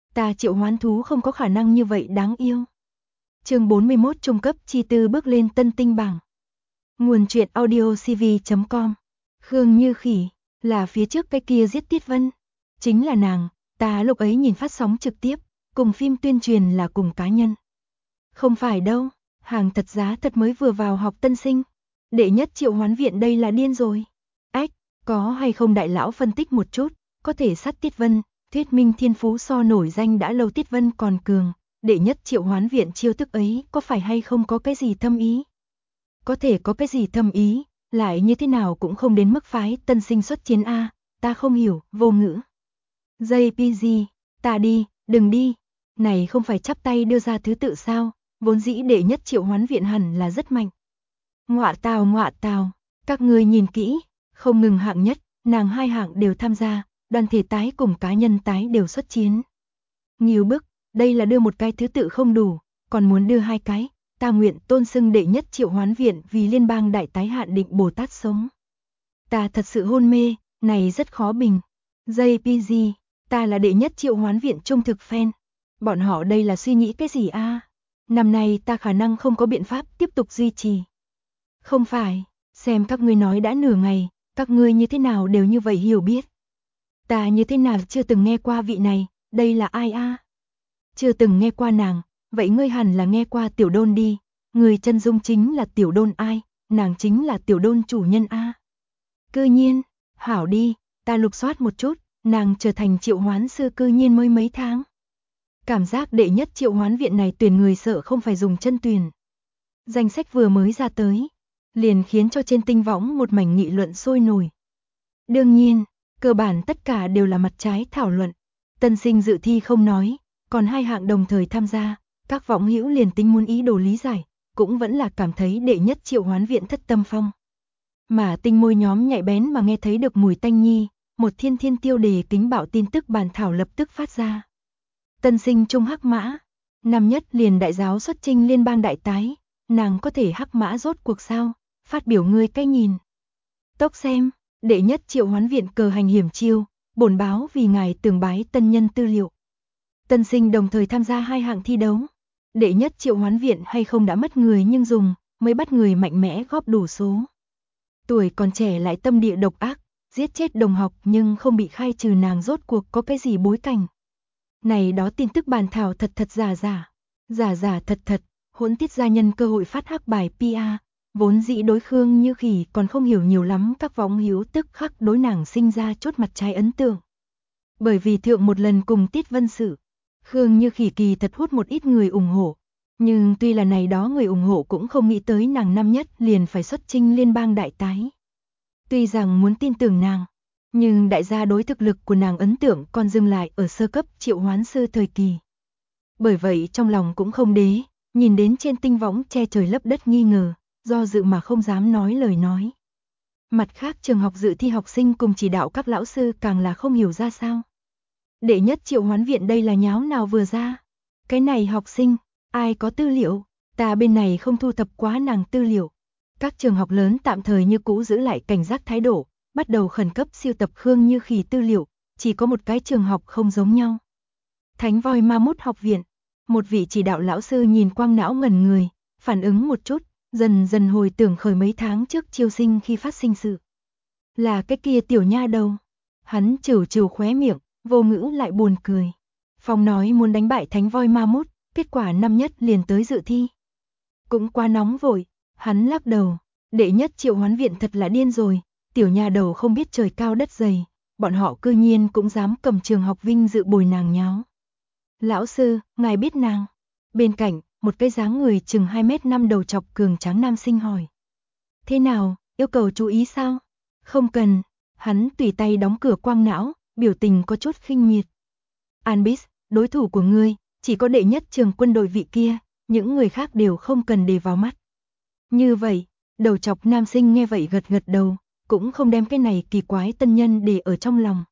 Ta triệu hoán thú không có khả năng như vậy đáng yêu. Chương 41 trung cấp chi tư bước lên tân tinh bảng. Nguồn truyện audio cv.com. Khương Như Khỉ, là phía trước cái kia giết Tiết Vân. Chính là nàng, ta lúc ấy nhìn phát sóng trực tiếp, cùng phim tuyên truyền là cùng cá nhân. Không phải đâu, hàng thật giá thật mới vừa vào học tân sinh. Đệ nhất triệu hoán viện đây là điên rồi. Ách, có hay không đại lão phân tích một chút, có thể sát Tiết Vân, thuyết minh thiên phú so nổi danh đã lâu Tiết Vân còn cường. Đệ nhất triệu hoán viện chiêu thức ấy có phải hay không có cái gì thâm ý? Có thể có cái gì thâm ý, lại như thế nào cũng không đến mức phái tân sinh xuất chiến A, ta không hiểu, vô ngữ. JPG, ta đi, đừng đi, này không phải chắp tay đưa ra thứ tự sao, vốn dĩ đệ nhất triệu hoán viện hẳn là rất mạnh. Ngọa tào, các ngươi nhìn kỹ, không ngừng hạng nhất, nàng hai hạng đều tham gia, đoàn thể tái cùng cá nhân tái đều xuất chiến. Nghiêu bức, đây là đưa một cái thứ tự không đủ, còn muốn đưa hai cái, ta nguyện tôn xưng đệ nhất triệu hoán viện vì liên bang đại tái hạn định Bồ Tát sống. Ta thật sự hôn mê, này rất khó bình. JPG, ta là đệ nhất triệu hoán viện trung thực fan. Bọn họ đây là suy nghĩ cái gì a? Năm nay ta khả năng không có biện pháp tiếp tục duy trì. Không phải, xem các ngươi nói đã nửa ngày, các ngươi như thế nào đều như vậy hiểu biết. Ta như thế nào chưa từng nghe qua vị này, đây là ai a? Chưa từng nghe qua nàng, vậy ngươi hẳn là nghe qua Tiểu Đôn đi, người chân dung chính là Tiểu Đôn ai, nàng chính là Tiểu Đôn chủ nhân a. Cư nhiên, hảo đi, ta lục soát một chút, nàng trở thành triệu hoán sư cư nhiên mới mấy tháng. Cảm giác đệ nhất triệu hoán viện này tuyển người sợ không phải dùng chân tuyển. Danh sách vừa mới ra tới, liền khiến cho trên tinh võng một mảnh nghị luận sôi nổi. Đương nhiên, cơ bản tất cả đều là mặt trái thảo luận, tân sinh dự thi không nói, còn hai hạng đồng thời tham gia, các võng hữu liền tính muốn ý đồ lý giải, cũng vẫn là cảm thấy đệ nhất triệu hoán viện thất tâm phong. Mà tinh môi nhóm nhạy bén mà nghe thấy được mùi tanh nhi, một thiên tiêu đề kính bạo tin tức bàn thảo lập tức phát ra. Tân sinh trung hắc mã, năm nhất liền đại giáo xuất chinh liên bang đại tái, nàng có thể hắc mã rốt cuộc sao, phát biểu ngươi cái nhìn. Tốc xem, đệ nhất triệu hoán viện cờ hành hiểm chiêu, bổn báo vì ngài tường bái tân nhân tư liệu. Tân sinh đồng thời tham gia hai hạng thi đấu. Đệ nhất triệu hoán viện hay không đã mất người nhưng dùng, mới bắt người mạnh mẽ góp đủ số. Tuổi còn trẻ lại tâm địa độc ác, giết chết đồng học nhưng không bị khai trừ nàng rốt cuộc có cái gì bối cảnh. Này đó tin tức bàn thảo thật giả thật, hỗn tiết gia nhân cơ hội phát hắc bài PR, vốn dĩ đối Khương Như Khỉ còn không hiểu nhiều lắm các võng hữu tức khắc đối nàng sinh ra chốt mặt trái ấn tượng. Bởi vì thượng một lần cùng Tiết Vân sự, Khương Như Khỉ kỳ thật hút một ít người ủng hộ, nhưng tuy là này đó người ủng hộ cũng không nghĩ tới nàng năm nhất liền phải xuất chinh liên bang đại tái. Tuy rằng muốn tin tưởng nàng, nhưng đại gia đối thực lực của nàng ấn tượng còn dừng lại ở sơ cấp triệu hoán sư thời kỳ. Bởi vậy trong lòng cũng không đế, nhìn đến trên tinh võng che trời lấp đất nghi ngờ, do dự mà không dám nói lời nói. Mặt khác trường học dự thi học sinh cùng chỉ đạo các lão sư càng là không hiểu ra sao. Đệ nhất triệu hoán viện đây là nháo nào vừa ra. Cái này học sinh, ai có tư liệu, ta bên này không thu thập quá nàng tư liệu. Các trường học lớn tạm thời như cũ giữ lại cảnh giác thái độ, bắt đầu khẩn cấp siêu tập Khương Như Khỉ tư liệu, chỉ có một cái trường học không giống nhau. Thánh Voi Ma Mút học viện, một vị chỉ đạo lão sư nhìn quang não ngẩn người, phản ứng một chút, dần dần hồi tưởng khởi mấy tháng trước chiêu sinh khi phát sinh sự. Là cái kia tiểu nha đầu. Hắn trừ khóe miệng, vô ngữ lại buồn cười. Phong nói muốn đánh bại Thánh Voi Ma Mút, kết quả năm nhất liền tới dự thi. Cũng quá nóng vội, hắn lắc đầu, đệ nhất triệu hoán viện thật là điên rồi, tiểu nha đầu không biết trời cao đất dày, bọn họ cư nhiên cũng dám cầm trường học vinh dự bồi nàng nháo. Lão sư, ngài biết nàng? Bên cạnh, một cái dáng người chừng 2m5 đầu chọc cường tráng nam sinh hỏi. Thế nào, yêu cầu chú ý sao? Không cần, hắn tùy tay đóng cửa quang não, biểu tình có chút khinh miệt. Anbis, đối thủ của ngươi, chỉ có đệ nhất trường quân đội vị kia, những người khác đều không cần để vào mắt. Như vậy, đầu chọc nam sinh nghe vậy gật gật đầu, cũng không đem cái này kỳ quái tân nhân để ở trong lòng.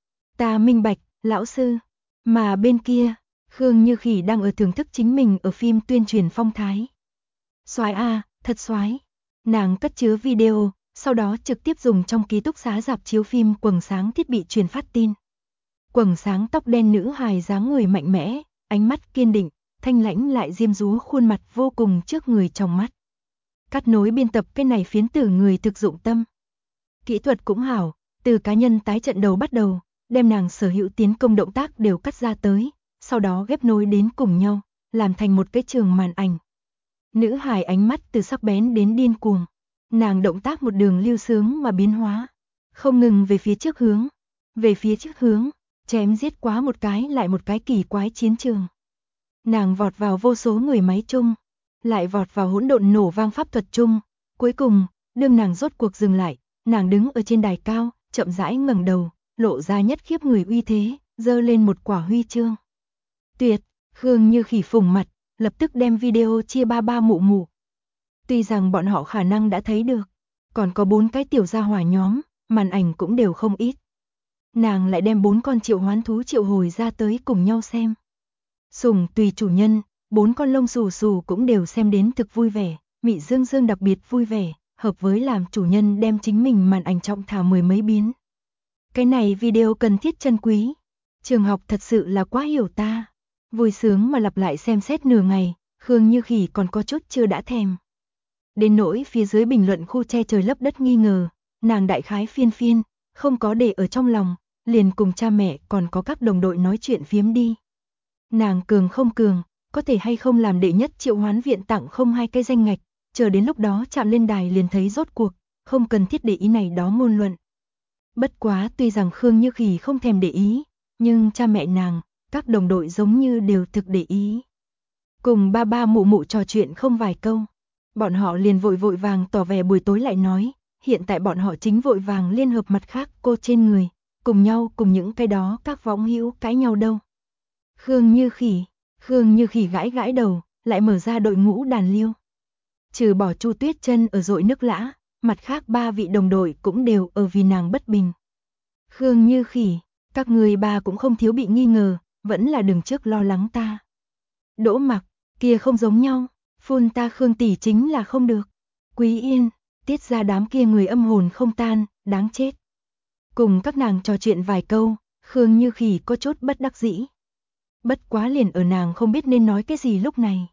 Ta minh bạch, lão sư. Mà bên kia, Khương Như Khỉ đang ở thưởng thức chính mình ở phim tuyên truyền phong thái. Soái a, thật soái. Nàng cất chứa video, sau đó trực tiếp dùng trong ký túc xá rạp chiếu phim quầng sáng thiết bị truyền phát tin. quầng sáng tóc đen nữ hài dáng người mạnh mẽ, ánh mắt kiên định, thanh lãnh lại diêm dúa khuôn mặt vô cùng trước người trong mắt. Cắt nối biên tập cái này phiến tử người thực dụng tâm. Kỹ thuật cũng hảo, từ cá nhân tái trận đầu bắt đầu, đem nàng sở hữu tiến công động tác đều cắt ra tới, sau đó ghép nối đến cùng nhau, làm thành một cái trường màn ảnh. Nữ hài ánh mắt từ sắc bén đến điên cuồng, nàng động tác một đường lưu sướng mà biến hóa, không ngừng về phía trước hướng, chém giết quá một cái lại một cái kỳ quái chiến trường. Nàng vọt vào vô số người máy chung, lại vọt vào hỗn độn nổ vang pháp thuật chung, cuối cùng, đương nàng rốt cuộc dừng lại, nàng đứng ở trên đài cao, chậm rãi ngẩng đầu, lộ ra nhất khiếp người uy thế, giơ lên một quả huy chương. Tuyệt, Khương Như Khỉ phủng mặt, lập tức đem video chia ba ba mụ mụ. Tuy rằng bọn họ khả năng đã thấy được, còn có 4 cái tiểu gia hỏa nhóm, màn ảnh cũng đều không ít. Nàng lại đem 4 con triệu hoán thú triệu hồi ra tới cùng nhau xem. Sủng tùy chủ nhân, 4 con lông xù xù cũng đều xem đến thực vui vẻ, Mị Dương Dương đặc biệt vui vẻ, hợp với làm chủ nhân đem chính mình màn ảnh trọng thả 10 mấy biến. Cái này video cần thiết chân quý. Trường học thật sự là quá hiểu ta. Vui sướng mà lặp lại xem xét nửa ngày, Khương Như Khỉ còn có chút chưa đã thèm. Đến nỗi phía dưới bình luận khu che trời lấp đất nghi ngờ, nàng đại khái phiên, không có để ở trong lòng, liền cùng cha mẹ còn có các đồng đội nói chuyện phiếm đi. Nàng cường không cường, có thể hay không làm đệ nhất triệu hoán viện tặng không 2 cái danh ngạch, chờ đến lúc đó chạm lên đài liền thấy rốt cuộc, không cần thiết để ý này đó ngôn luận. Bất quá tuy rằng Khương Như Khỉ không thèm để ý, nhưng cha mẹ nàng, các đồng đội giống như đều thực để ý. Cùng ba ba mụ mụ trò chuyện không vài câu, bọn họ liền vội vàng tỏ vẻ buổi tối lại nói, hiện tại bọn họ chính vội vàng liên hợp mặt khác cô trên người, cùng nhau cùng những cái đó các võng hữu cãi nhau đâu. Khương Như Khỉ gãi đầu, lại mở ra đội ngũ đàn liêu. Trừ bỏ Chu Tuyết Chân ở dội nước lã, mặt khác 3 vị đồng đội cũng đều ở vì nàng bất bình. Khương Như Khỉ, các người bà cũng không thiếu bị nghi ngờ, vẫn là đừng trước lo lắng ta. Đỗ Mặc, kia không giống nhau, phun ta Khương tỷ chính là không được. Quý Yên, tiết ra đám kia người âm hồn không tan, đáng chết. Cùng các nàng trò chuyện vài câu, Khương Như Khỉ có chút bất đắc dĩ. Bất quá liền ở nàng không biết nên nói cái gì lúc này.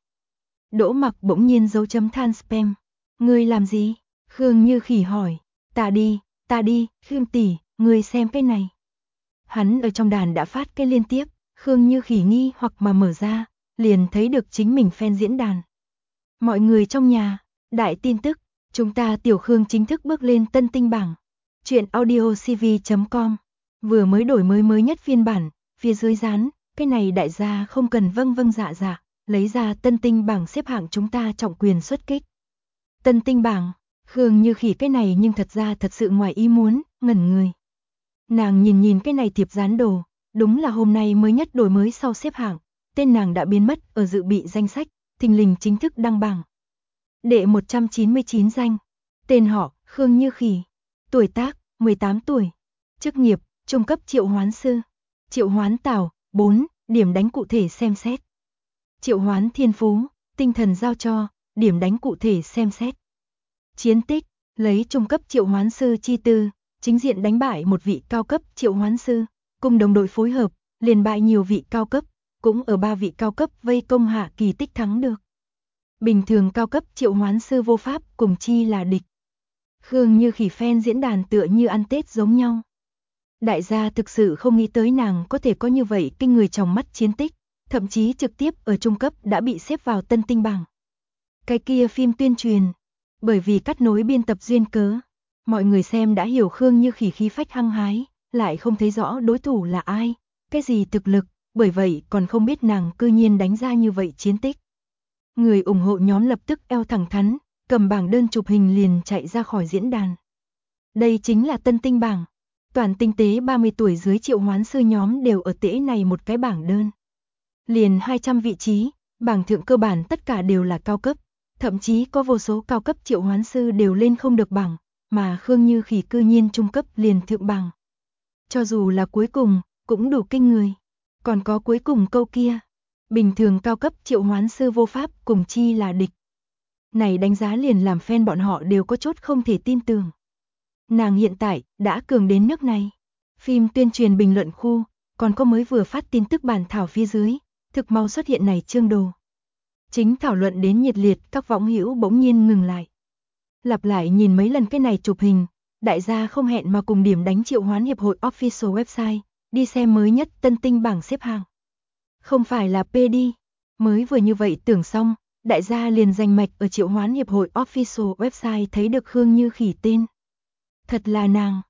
Đỗ Mặc bỗng nhiên dấu chấm than spam. Ngươi làm gì? Khương Như Khỉ hỏi. Ta đi, Khương tỷ, ngươi xem cái này. Hắn ở trong đàn đã phát cái liên tiếp, Khương Như Khỉ nghi hoặc mà mở ra, liền thấy được chính mình fan diễn đàn. Mọi người trong nhà, đại tin tức, chúng ta tiểu Khương chính thức bước lên tân tinh bảng. Chuyện audiocv.com, vừa mới đổi mới nhất phiên bản, phía dưới dán, cái này đại gia không cần vâng dạ, lấy ra tân tinh bảng xếp hạng chúng ta trọng quyền xuất kích. Tân tinh bảng, Khương Như Khỉ cái này nhưng thật ra thật sự ngoài ý muốn, ngẩn người. Nàng nhìn cái này thiệp dán đồ, đúng là hôm nay mới nhất đổi mới sau xếp hạng, tên nàng đã biến mất ở dự bị danh sách, thình lình chính thức đăng bảng. Đệ 199 danh, tên họ Khương Như Khỉ, tuổi tác 18 tuổi, chức nghiệp trung cấp triệu hoán sư, triệu hoán tảo 4, điểm đánh cụ thể xem xét. Triệu hoán thiên phú, tinh thần giao cho, điểm đánh cụ thể xem xét. Chiến tích, lấy trung cấp triệu hoán sư chi tư, chính diện đánh bại một vị cao cấp triệu hoán sư, cùng đồng đội phối hợp, liền bại nhiều vị cao cấp, cũng ở 3 vị cao cấp vây công hạ kỳ tích thắng được. Bình thường cao cấp triệu hoán sư vô pháp cùng chi là địch. Khương Như Khỉ fan diễn đàn tựa như ăn Tết giống nhau. Đại gia thực sự không nghĩ tới nàng có thể có như vậy kinh người trong mắt chiến tích, thậm chí trực tiếp ở trung cấp đã bị xếp vào tân tinh bảng. Cái kia phim tuyên truyền, bởi vì cắt nối biên tập duyên cớ, mọi người xem đã hiểu Khương Như Khỉ khí phách hăng hái, lại không thấy rõ đối thủ là ai, cái gì thực lực, bởi vậy còn không biết nàng cư nhiên đánh ra như vậy chiến tích. Người ủng hộ nhóm lập tức eo thẳng thắn, cầm bảng đơn chụp hình liền chạy ra khỏi diễn đàn. Đây chính là tân tinh bảng. Toàn tinh tế 30 tuổi dưới triệu hoán sư nhóm đều ở tễ này một cái bảng đơn. Liền 200 vị trí, bảng thượng cơ bản tất cả đều là cao cấp, thậm chí có vô số cao cấp triệu hoán sư đều lên không được bảng, mà Khương Như Khỉ cư nhiên trung cấp liền thượng bảng. Cho dù là cuối cùng, cũng đủ kinh người. Còn có cuối cùng câu kia, bình thường cao cấp triệu hoán sư vô pháp cùng chi là địch. Này đánh giá liền làm fan bọn họ đều có chút không thể tin tưởng. Nàng hiện tại đã cường đến nước này. Phim tuyên truyền bình luận khu, còn có mới vừa phát tin tức bản thảo phía dưới, thực mau xuất hiện này chương đồ. Chính thảo luận đến nhiệt liệt, các võng hữu bỗng nhiên ngừng lại. Lặp lại nhìn mấy lần cái này chụp hình, đại gia không hẹn mà cùng điểm đánh Triệu Hoán Hiệp hội official website, đi xem mới nhất tân tinh bảng xếp hạng. Không phải là PD, mới vừa như vậy tưởng xong, đại gia liền danh mạch ở Triệu Hoán Hiệp hội official website thấy được Khương Như Khỉ tên. Thật là nàng,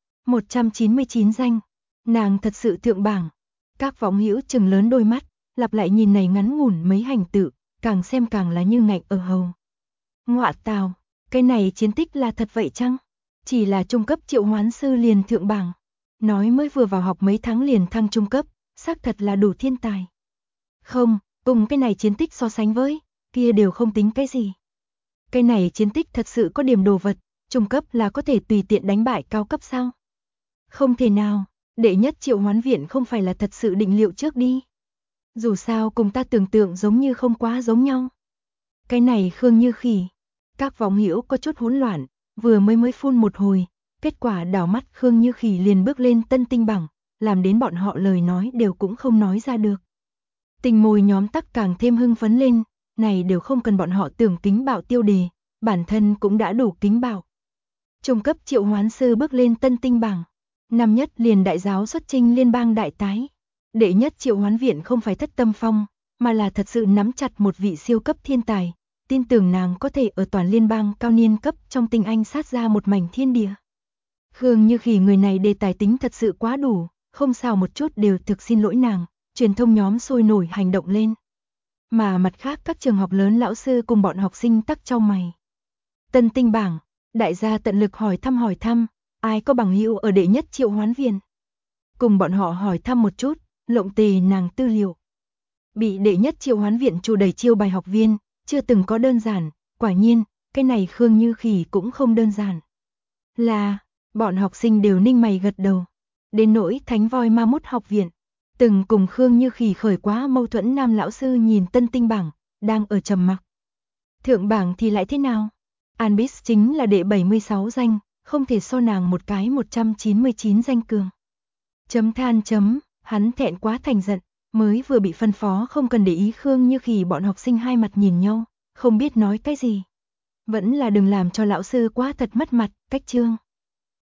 199 danh, nàng thật sự thượng bảng. Các võng hữu trừng lớn đôi mắt, lặp lại nhìn này ngắn ngủn mấy hành tự, càng xem càng là như ngạch ở hầu. Ngọa tào, cái này chiến tích là thật vậy chăng? Chỉ là trung cấp triệu hoán sư liền thượng bảng. Nói mới vừa vào học mấy tháng liền thăng trung cấp, xác thật là đủ thiên tài. Không, cùng cái này chiến tích so sánh với, kia đều không tính cái gì. Cái này chiến tích thật sự có điểm đồ vật, trung cấp là có thể tùy tiện đánh bại cao cấp sao? Không thể nào, đệ nhất triệu hoán viện không phải là thật sự định liệu trước đi. Dù sao cùng ta tưởng tượng giống như không quá giống nhau. Cái này Khương Như Khỉ. Các võng hữu có chút hỗn loạn, vừa mới phun một hồi, kết quả đảo mắt Khương Như Khỉ liền bước lên tân tinh bảng, làm đến bọn họ lời nói đều cũng không nói ra được. Tình mồi nhóm tắc càng thêm hưng phấn lên, này đều không cần bọn họ tưởng kính bạo tiêu đề, bản thân cũng đã đủ kính bạo. Trung cấp triệu hoán sư bước lên tân tinh bảng, năm nhất liền đại giáo xuất chinh liên bang đại tái. Đệ nhất triệu hoán viện không phải thất tâm phong, mà là thật sự nắm chặt một vị siêu cấp thiên tài, tin tưởng nàng có thể ở toàn liên bang cao niên cấp trong tinh anh sát ra một mảnh thiên địa. Khương Như Khỉ người này đề tài tính thật sự quá đủ, không sao một chút đều thực xin lỗi nàng, truyền thông nhóm sôi nổi hành động lên. Mà mặt khác các trường học lớn lão sư cùng bọn học sinh tắc chau mày. Tân tinh bảng, đại gia tận lực hỏi thăm, ai có bằng hữu ở đệ nhất triệu hoán viện. Cùng bọn họ hỏi thăm một chút, lộng tề nàng tư liệu. Bị đệ nhất triệu hoán viện chủ đẩy chiêu bài học viên, chưa từng có đơn giản, quả nhiên, cái này Khương Như Khỉ cũng không đơn giản. Là, bọn học sinh đều ninh mày gật đầu. Đến nỗi Thánh Voi Ma Mút học viện, từng cùng Khương Như Khỉ khởi quá mâu thuẫn nam lão sư nhìn tân tinh bảng, đang ở trầm mặc. Thượng bảng thì lại thế nào? Anbis chính là đệ 76 danh, không thể so nàng một cái 199 danh cường. Chấm than chấm, hắn thẹn quá thành giận, mới vừa bị phân phó không cần để ý Khương Như Khỉ bọn học sinh hai mặt nhìn nhau, không biết nói cái gì. Vẫn là đừng làm cho lão sư quá thật mất mặt, cách chương.